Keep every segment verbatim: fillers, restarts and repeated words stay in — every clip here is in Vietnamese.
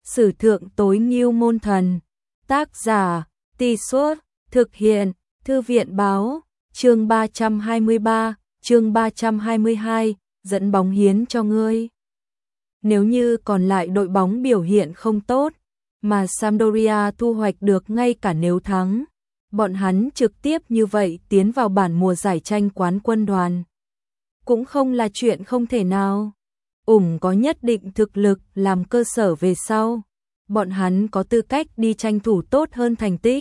Sử thượng tối ngưu môn thần. Tác giả, Tì Suốt, thực hiện, Thư viện Báo, chương ba trăm hai mươi ba, chương ba trăm hai mươi hai, dẫn bóng hiến cho ngươi. Nếu như còn lại đội bóng biểu hiện không tốt, mà Sampdoria thu hoạch được ngay cả nếu thắng, bọn hắn trực tiếp như vậy tiến vào bản mùa giải tranh quán quân đoàn. Cũng không là chuyện không thể nào. Ủng có nhất định thực lực làm cơ sở về sau, bọn hắn có tư cách đi tranh thủ tốt hơn thành tích.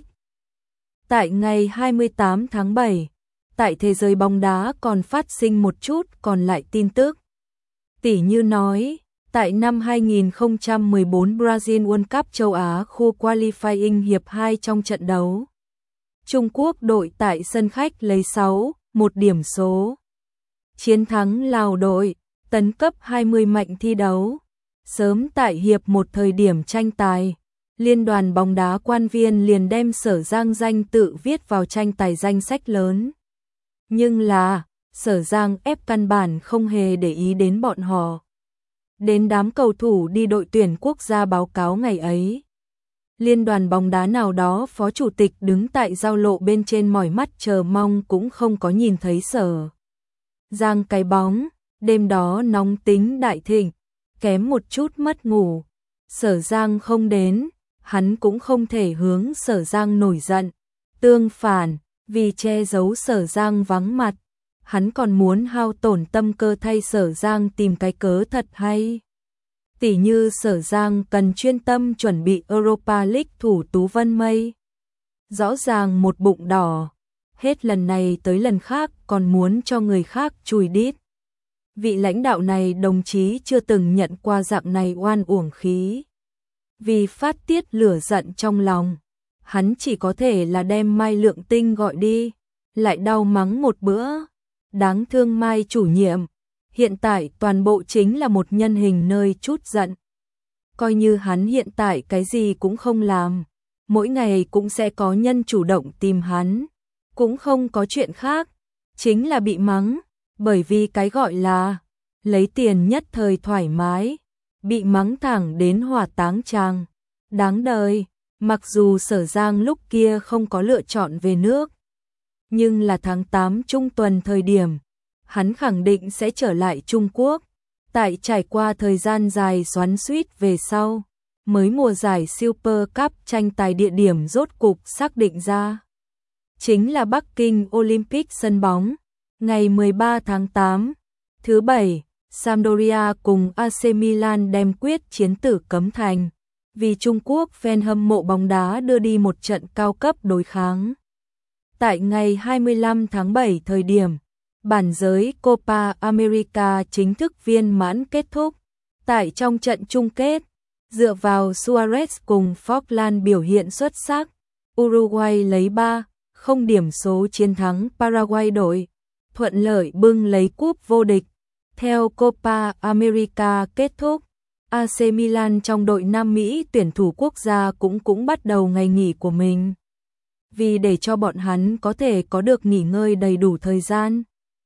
Tại ngày hai mươi tám tháng bảy, tại thế giới bóng đá còn phát sinh một chút còn lại tin tức. Tỉ như nói, tại năm hai nghìn không trăm mười bốn Brazil World Cup châu Á khu qualifying hiệp hai trong trận đấu, Trung Quốc đội tại sân khách lấy sáu một điểm số chiến thắng Lào đội, tấn cấp hai mươi mạnh thi đấu. Sớm tại hiệp một thời điểm tranh tài, Liên đoàn bóng đá quan viên liền đem Sở Giang danh tự viết vào tranh tài danh sách lớn. Nhưng là, Sở Giang ép căn bản không hề để ý đến bọn họ. Đến đám cầu thủ đi đội tuyển quốc gia báo cáo ngày ấy, Liên đoàn bóng đá nào đó phó chủ tịch đứng tại giao lộ bên trên mỏi mắt chờ mong cũng không có nhìn thấy Sở Giang cái bóng. Đêm đó nóng tính đại thịnh, kém một chút mất ngủ. Sở Giang không đến, hắn cũng không thể hướng Sở Giang nổi giận. Tương phản, vì che giấu Sở Giang vắng mặt, hắn còn muốn hao tổn tâm cơ thay Sở Giang tìm cái cớ thật hay. Tỉ như Sở Giang cần chuyên tâm chuẩn bị Europa League thủ Tú Vân Mây. Rõ ràng một bụng đỏ, hết lần này tới lần khác còn muốn cho người khác chùi đít. Vị lãnh đạo này đồng chí chưa từng nhận qua dạng này oan uổng khí. Vì phát tiết lửa giận trong lòng, hắn chỉ có thể là đem Mai Lượng Tinh gọi đi, lại đau mắng một bữa. Đáng thương Mai chủ nhiệm, hiện tại toàn bộ chính là một nhân hình nơi chút giận. Coi như hắn hiện tại cái gì cũng không làm, mỗi ngày cũng sẽ có nhân chủ động tìm hắn, cũng không có chuyện khác, chính là bị mắng. Bởi vì cái gọi là lấy tiền nhất thời thoải mái, bị mắng thẳng đến hỏa táng tràng. Đáng đời, mặc dù Sở Giang lúc kia không có lựa chọn về nước, nhưng là tháng tám trung tuần thời điểm, hắn khẳng định sẽ trở lại Trung Quốc. Tại trải qua thời gian dài xoắn xuýt về sau, mới mùa giải Super Cup tranh tài địa điểm rốt cục xác định ra. Chính là Bắc Kinh Olympic sân bóng. Ngày mười ba tháng tám, thứ bảy, Sampdoria cùng a xê Milan đem quyết chiến tử cấm thành, vì Trung Quốc fan hâm mộ bóng đá đưa đi một trận cao cấp đối kháng. Tại ngày hai mươi lăm tháng bảy thời điểm, bản giới Copa America chính thức viên mãn kết thúc. Tại trong trận chung kết, dựa vào Suarez cùng Forlán biểu hiện xuất sắc, Uruguay lấy ba không điểm số chiến thắng Paraguay đội, thuận lợi bưng lấy cúp vô địch. Theo Copa America kết thúc, a xê Milan trong đội Nam Mỹ tuyển thủ quốc gia cũng cũng bắt đầu ngày nghỉ của mình. Vì để cho bọn hắn có thể có được nghỉ ngơi đầy đủ thời gian,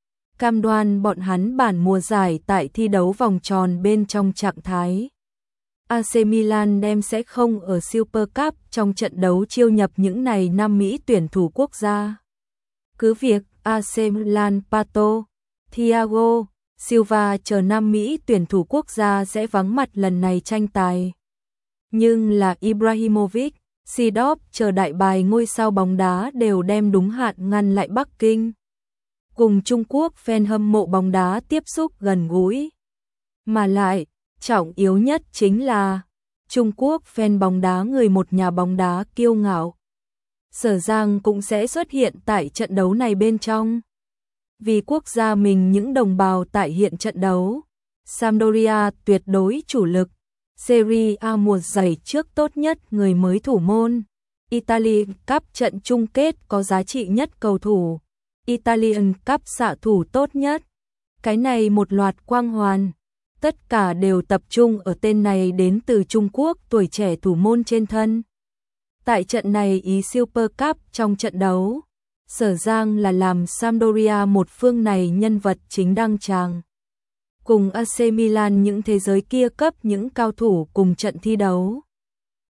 cam đoan bọn hắn bản mùa giải tại thi đấu vòng tròn bên trong trạng thái, a xê Milan đem sẽ không ở Super Cup trong trận đấu chiêu nhập những này Nam Mỹ tuyển thủ quốc gia. Cứ việc a xê Milan Pato, Thiago Silva chờ Nam Mỹ tuyển thủ quốc gia sẽ vắng mặt lần này tranh tài, nhưng là Ibrahimovic, Seedorf chờ đại bài ngôi sao bóng đá đều đem đúng hạn ngăn lại Bắc Kinh. Cùng Trung Quốc fan hâm mộ bóng đá tiếp xúc gần gũi. Mà lại, trọng yếu nhất chính là Trung Quốc fan bóng đá người một nhà bóng đá kiêu ngạo. Sở Giang cũng sẽ xuất hiện tại trận đấu này bên trong. Vì quốc gia mình những đồng bào tại hiện trận đấu, Sampdoria tuyệt đối chủ lực. Serie A mùa giải trước tốt nhất người mới thủ môn. Italian Cup trận chung kết có giá trị nhất cầu thủ. Italian Cup xạ thủ tốt nhất. Cái này một loạt quang hoàn. Tất cả đều tập trung ở tên này đến từ Trung Quốc tuổi trẻ thủ môn trên thân. Tại trận này ý Super Cup trong trận đấu, Sở Giang là làm Sampdoria một phương này nhân vật chính đăng tràng. Cùng a xê Milan những thế giới kia cấp những cao thủ cùng trận thi đấu.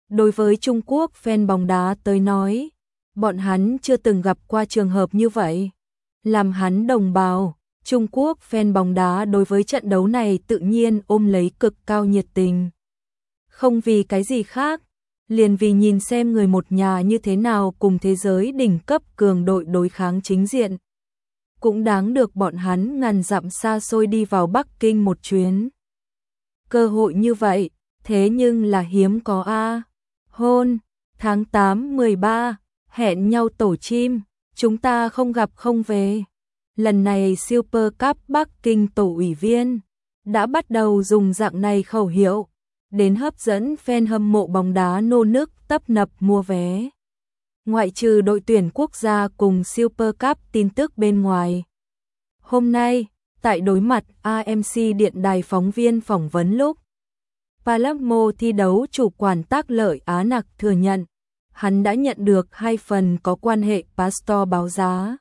Đối với Trung Quốc fan bóng đá tới nói, bọn hắn chưa từng gặp qua trường hợp như vậy. Làm hắn đồng bào, Trung Quốc fan bóng đá đối với trận đấu này tự nhiên ôm lấy cực cao nhiệt tình. Không vì cái gì khác, liền vì nhìn xem người một nhà như thế nào cùng thế giới đỉnh cấp cường đội đối kháng chính diện. Cũng đáng được bọn hắn ngàn dặm xa xôi đi vào Bắc Kinh một chuyến. Cơ hội như vậy, thế nhưng là hiếm có a. Hôn, tháng tám mười ba, hẹn nhau tổ chim, chúng ta không gặp không về. Lần này Super Cup Bắc Kinh tổ ủy viên đã bắt đầu dùng dạng này khẩu hiệu, đến hấp dẫn fan hâm mộ bóng đá nô nức tấp nập mua vé. Ngoại trừ đội tuyển quốc gia cùng Super Cup tin tức bên ngoài. Hôm nay, tại đối mặt a em xê điện đài phóng viên phỏng vấn lúc, Palermo thi đấu chủ quản Tác Lợi Á Nặc thừa nhận, hắn đã nhận được hai phần có quan hệ Pastor báo giá.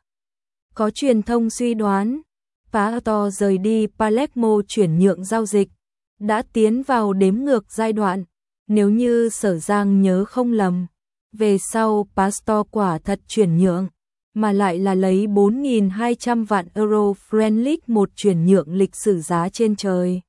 Có truyền thông suy đoán, Pastor rời đi Palermo chuyển nhượng giao dịch, đã tiến vào đếm ngược giai đoạn, nếu như Sở Giang nhớ không lầm. Về sau Pastor quả thật chuyển nhượng, mà lại là lấy bốn nghìn hai trăm vạn euro French League một chuyển nhượng lịch sử giá trên trời.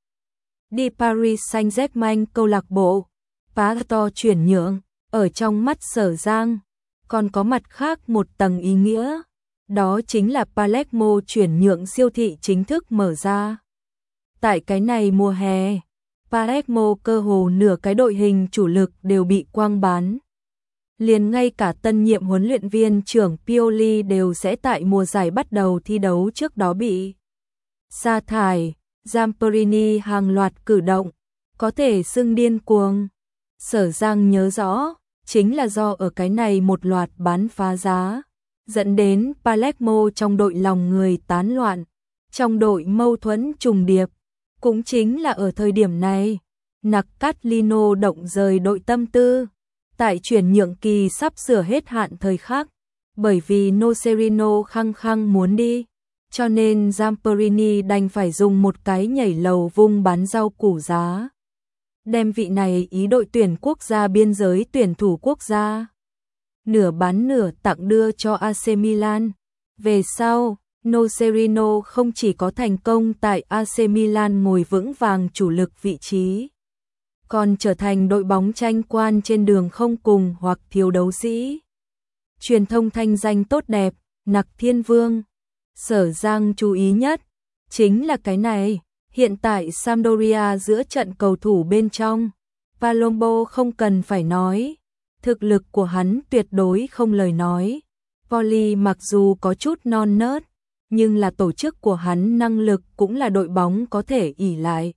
Đi Paris Saint-Germain câu lạc bộ, Pastor chuyển nhượng, ở trong mắt Sở Giang, còn có mặt khác một tầng ý nghĩa, đó chính là Palermo chuyển nhượng siêu thị chính thức mở ra. Tại cái này mùa hè, Palermo cơ hồ nửa cái đội hình chủ lực đều bị quang bán. Liền ngay cả tân nhiệm huấn luyện viên trưởng Pioli đều sẽ tại mùa giải bắt đầu thi đấu trước đó bị sa thải. Zamperini hàng loạt cử động, có thể xưng điên cuồng. Sở Giang nhớ rõ, chính là do ở cái này một loạt bán phá giá, dẫn đến Palermo trong đội lòng người tán loạn, trong đội mâu thuẫn trùng điệp. Cũng chính là ở thời điểm này, Naccatlino động rời đội tâm tư, tại chuyển nhượng kỳ sắp sửa hết hạn thời khắc, bởi vì Nocerino khăng khăng muốn đi. Cho nên Zamperini đành phải dùng một cái nhảy lầu vung bán rau củ giá. Đem vị này ý đội tuyển quốc gia biên giới tuyển thủ quốc gia. Nửa bán nửa tặng đưa cho a xê Milan. Về sau, Nocerino không chỉ có thành công tại a xê Milan ngồi vững vàng chủ lực vị trí, còn trở thành đội bóng tranh quan trên đường không cùng hoặc thiếu đấu sĩ. Truyền thông thanh danh tốt đẹp, Nặc Thiên Vương. Sở Giang chú ý nhất, chính là cái này, hiện tại Sampdoria giữa trận cầu thủ bên trong, Palombo không cần phải nói, thực lực của hắn tuyệt đối không lời nói. Poli mặc dù có chút non nớt, nhưng là tổ chức của hắn năng lực cũng là đội bóng có thể ỷ lại.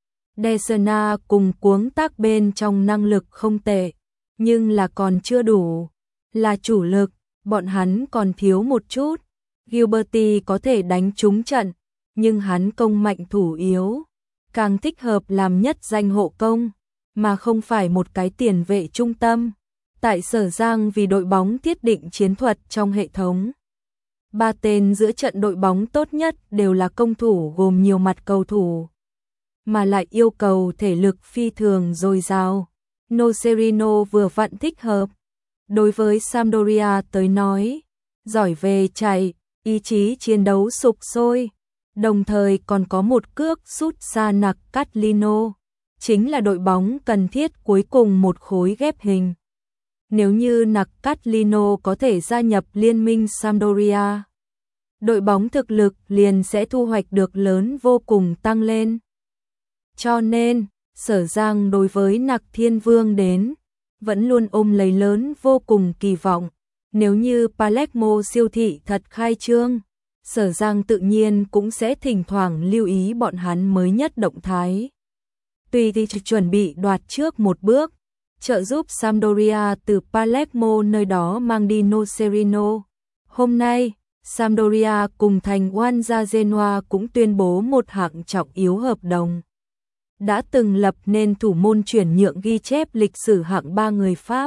Desena cùng cuống tác bên trong năng lực không tệ, nhưng là còn chưa đủ, là chủ lực, bọn hắn còn thiếu một chút. Gilberti có thể đánh trúng trận, nhưng hắn công mạnh thủ yếu, càng thích hợp làm nhất danh hộ công, mà không phải một cái tiền vệ trung tâm. Tại Sở Giang vì đội bóng thiết định chiến thuật trong hệ thống. Ba tên giữa trận đội bóng tốt nhất đều là công thủ gồm nhiều mặt cầu thủ, mà lại yêu cầu thể lực phi thường dồi dào. Nocerino vừa vặn thích hợp. Đối với Sampdoria tới nói, giỏi về chạy, ý chí chiến đấu sục sôi, đồng thời còn có một cước sút xa Naccatlino, chính là đội bóng cần thiết cuối cùng một khối ghép hình. Nếu như Naccatlino có thể gia nhập liên minh Sampdoria, đội bóng thực lực liền sẽ thu hoạch được lớn vô cùng tăng lên. Cho nên, Sở Giang đối với Nặc Thiên Vương đến, vẫn luôn ôm lấy lớn vô cùng kỳ vọng. Nếu như Palermo siêu thị thật khai trương, Sở Giang tự nhiên cũng sẽ thỉnh thoảng lưu ý bọn hắn mới nhất động thái. Tuy thì chuẩn bị đoạt trước một bước, trợ giúp Sampdoria từ Palermo nơi đó mang đi Nocerino. Hôm nay, Sampdoria cùng thành Oanza Genoa cũng tuyên bố một hạng trọng yếu hợp đồng. Đã từng lập nên thủ môn chuyển nhượng ghi chép lịch sử hạng ba người Pháp.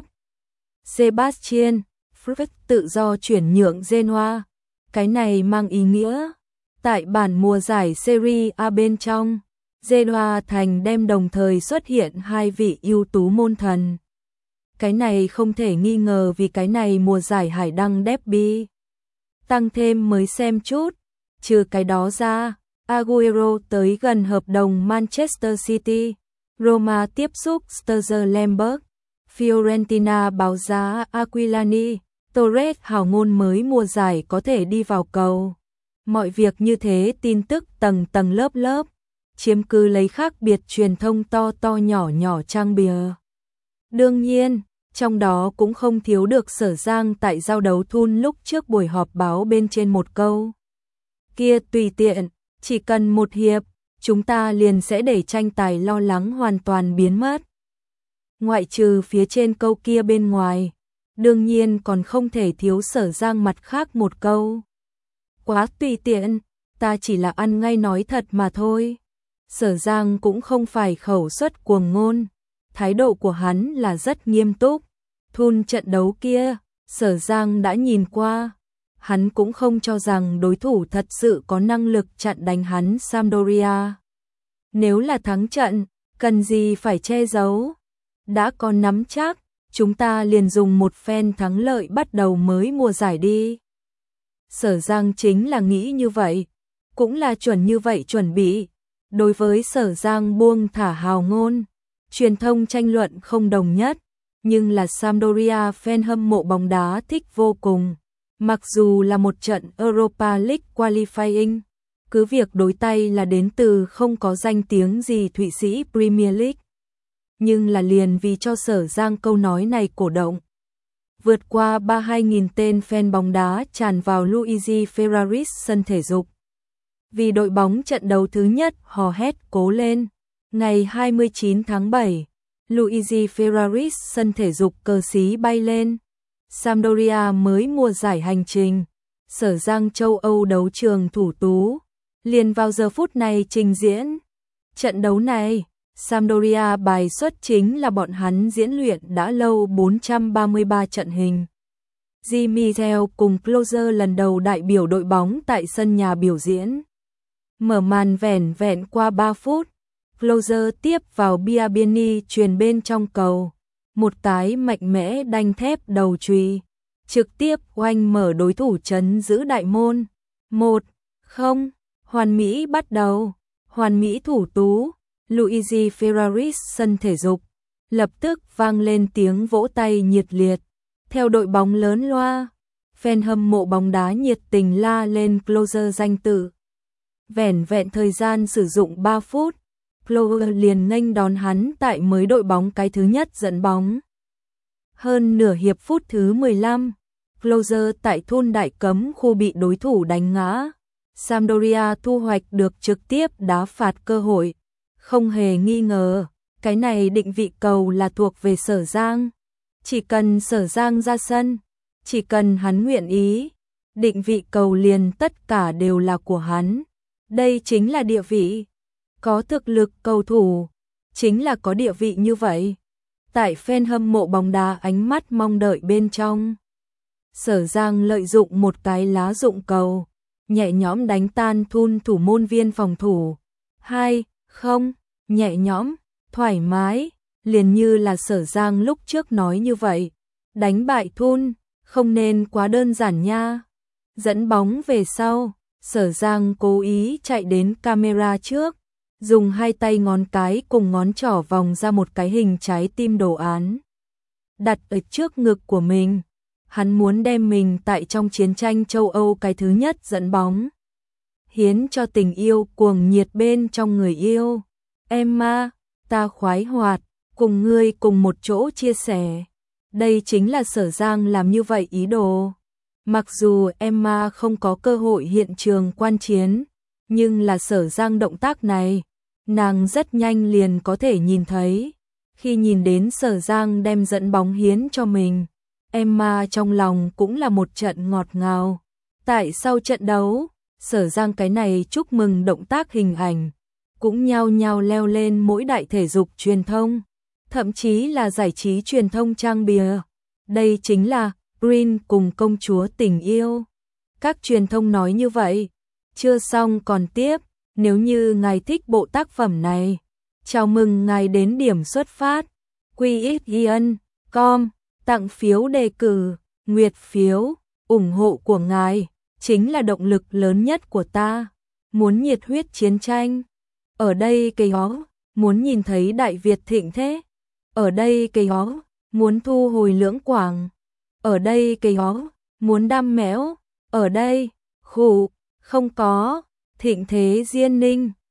Sébastien Fritz tự do chuyển nhượng Genoa. Cái này mang ý nghĩa, tại bản mùa giải Serie A bên trong, Genoa thành đem đồng thời xuất hiện hai vị ưu tú môn thần. Cái này không thể nghi ngờ vì cái này mùa giải Hải Đăng Derby. Tăng thêm mới xem chút, trừ cái đó ra, Aguero tới gần hợp đồng Manchester City, Roma tiếp xúc Sturzenberg, Fiorentina báo giá Aquilani, Torres hào ngôn mới mùa giải có thể đi vào cầu. Mọi việc như thế tin tức tầng tầng lớp lớp, chiếm cứ lấy khác biệt truyền thông to to nhỏ nhỏ trang bìa. Đương nhiên, trong đó cũng không thiếu được Sở Giang tại giao đấu Thun lúc trước buổi họp báo bên trên một câu. Kia tùy tiện, chỉ cần một hiệp, chúng ta liền sẽ để tranh tài lo lắng hoàn toàn biến mất. Ngoại trừ phía trên câu kia bên ngoài, đương nhiên còn không thể thiếu Sở Giang mặt khác một câu. Quá tùy tiện, ta chỉ là ăn ngay nói thật mà thôi. Sở Giang cũng không phải khẩu suất cuồng ngôn, thái độ của hắn là rất nghiêm túc. Thun trận đấu kia, Sở Giang đã nhìn qua, hắn cũng không cho rằng đối thủ thật sự có năng lực chặn đánh hắn Sampdoria. Nếu là thắng trận, cần gì phải che giấu? Đã có nắm chắc, chúng ta liền dùng một phen thắng lợi bắt đầu mới mùa giải đi. Sở Giang chính là nghĩ như vậy, cũng là chuẩn như vậy chuẩn bị. Đối với Sở Giang buông thả hào ngôn, truyền thông tranh luận không đồng nhất, nhưng là Sampdoria fan hâm mộ bóng đá thích vô cùng. Mặc dù là một trận Europa League qualifying, cứ việc đối tay là đến từ không có danh tiếng gì Thụy Sĩ Premier League, nhưng là liền vì cho Sở Giang câu nói này cổ động. Vượt qua ba mươi hai nghìn tên fan bóng đá tràn vào Luigi Ferraris sân thể dục. Vì đội bóng trận đấu thứ nhất hò hét cố lên. Ngày hai mươi chín tháng bảy, Luigi Ferraris sân thể dục cờ xí bay lên. Sampdoria mới mùa giải hành trình, Sở Giang châu Âu đấu trường thủ tú, liền vào giờ phút này trình diễn. Trận đấu này, Sampdoria bài xuất chính là bọn hắn diễn luyện đã lâu bốn trăm ba mươi ba trận hình. Jimmy Theo cùng Closer lần đầu đại biểu đội bóng tại sân nhà biểu diễn. Mở màn vẻn vẹn qua ba phút, Closer tiếp vào Biabiany truyền bên trong cầu. Một cái mạnh mẽ đanh thép đầu chùy, trực tiếp oanh mở đối thủ trấn giữ đại môn. một không, hoàn mỹ bắt đầu, hoàn mỹ thủ tú, Luigi Ferraris sân thể dục. Lập tức vang lên tiếng vỗ tay nhiệt liệt. Theo đội bóng lớn loa, fan hâm mộ bóng đá nhiệt tình la lên Closer danh tự. Vẻn vẹn thời gian sử dụng ba phút, Closer liền nghênh đón hắn tại mới đội bóng cái thứ nhất dẫn bóng. Hơn nửa hiệp phút thứ mười lăm, Closer tại thôn đại cấm khu bị đối thủ đánh ngã. Sampdoria thu hoạch được trực tiếp đá phạt cơ hội. Không hề nghi ngờ, cái này định vị cầu là thuộc về Sở Giang. Chỉ cần Sở Giang ra sân, chỉ cần hắn nguyện ý, định vị cầu liền tất cả đều là của hắn. Đây chính là địa vị. Có thực lực cầu thủ, chính là có địa vị như vậy. Tại fan hâm mộ bóng đá ánh mắt mong đợi bên trong, Sở Giang lợi dụng một cái lá dụng cầu, nhẹ nhõm đánh tan Thun thủ môn viên phòng thủ. hai không, nhẹ nhõm, thoải mái, liền như là Sở Giang lúc trước nói như vậy. Đánh bại Thun, không nên quá đơn giản nha. Dẫn bóng về sau, Sở Giang cố ý chạy đến camera trước, dùng hai tay ngón cái cùng ngón trỏ vòng ra một cái hình trái tim đồ án. Đặt ở trước ngực của mình, hắn muốn đem mình tại trong chiến tranh châu Âu cái thứ nhất dẫn bóng. Hiến cho tình yêu cuồng nhiệt bên trong người yêu. Emma, ta khoái hoạt, cùng ngươi cùng một chỗ chia sẻ. Đây chính là Sở Giang làm như vậy ý đồ. Mặc dù Emma không có cơ hội hiện trường quan chiến, nhưng là Sở Giang động tác này, nàng rất nhanh liền có thể nhìn thấy. Khi nhìn đến Sở Giang đem dẫn bóng hiến cho mình, Emma trong lòng cũng là một trận ngọt ngào. Tại sau trận đấu, Sở Giang cái này chúc mừng động tác hình ảnh, cũng nhao nhao leo lên mỗi đại thể dục truyền thông, thậm chí là giải trí truyền thông trang bìa. Đây chính là Green cùng công chúa tình yêu. Các truyền thông nói như vậy. Chưa xong còn tiếp, nếu như ngài thích bộ tác phẩm này, chào mừng ngài đến điểm xuất phát. quy ích Ian, com, tặng phiếu đề cử, nguyệt phiếu, ủng hộ của ngài chính là động lực lớn nhất của ta. Muốn nhiệt huyết chiến tranh, ở đây cây ó, muốn nhìn thấy Đại Việt thịnh thế, ở đây cây ó, muốn thu hồi Lưỡng Quảng, ở đây cây ó, muốn đam mẽo, ở đây, khủ, không có, thịnh thế Diên Ninh.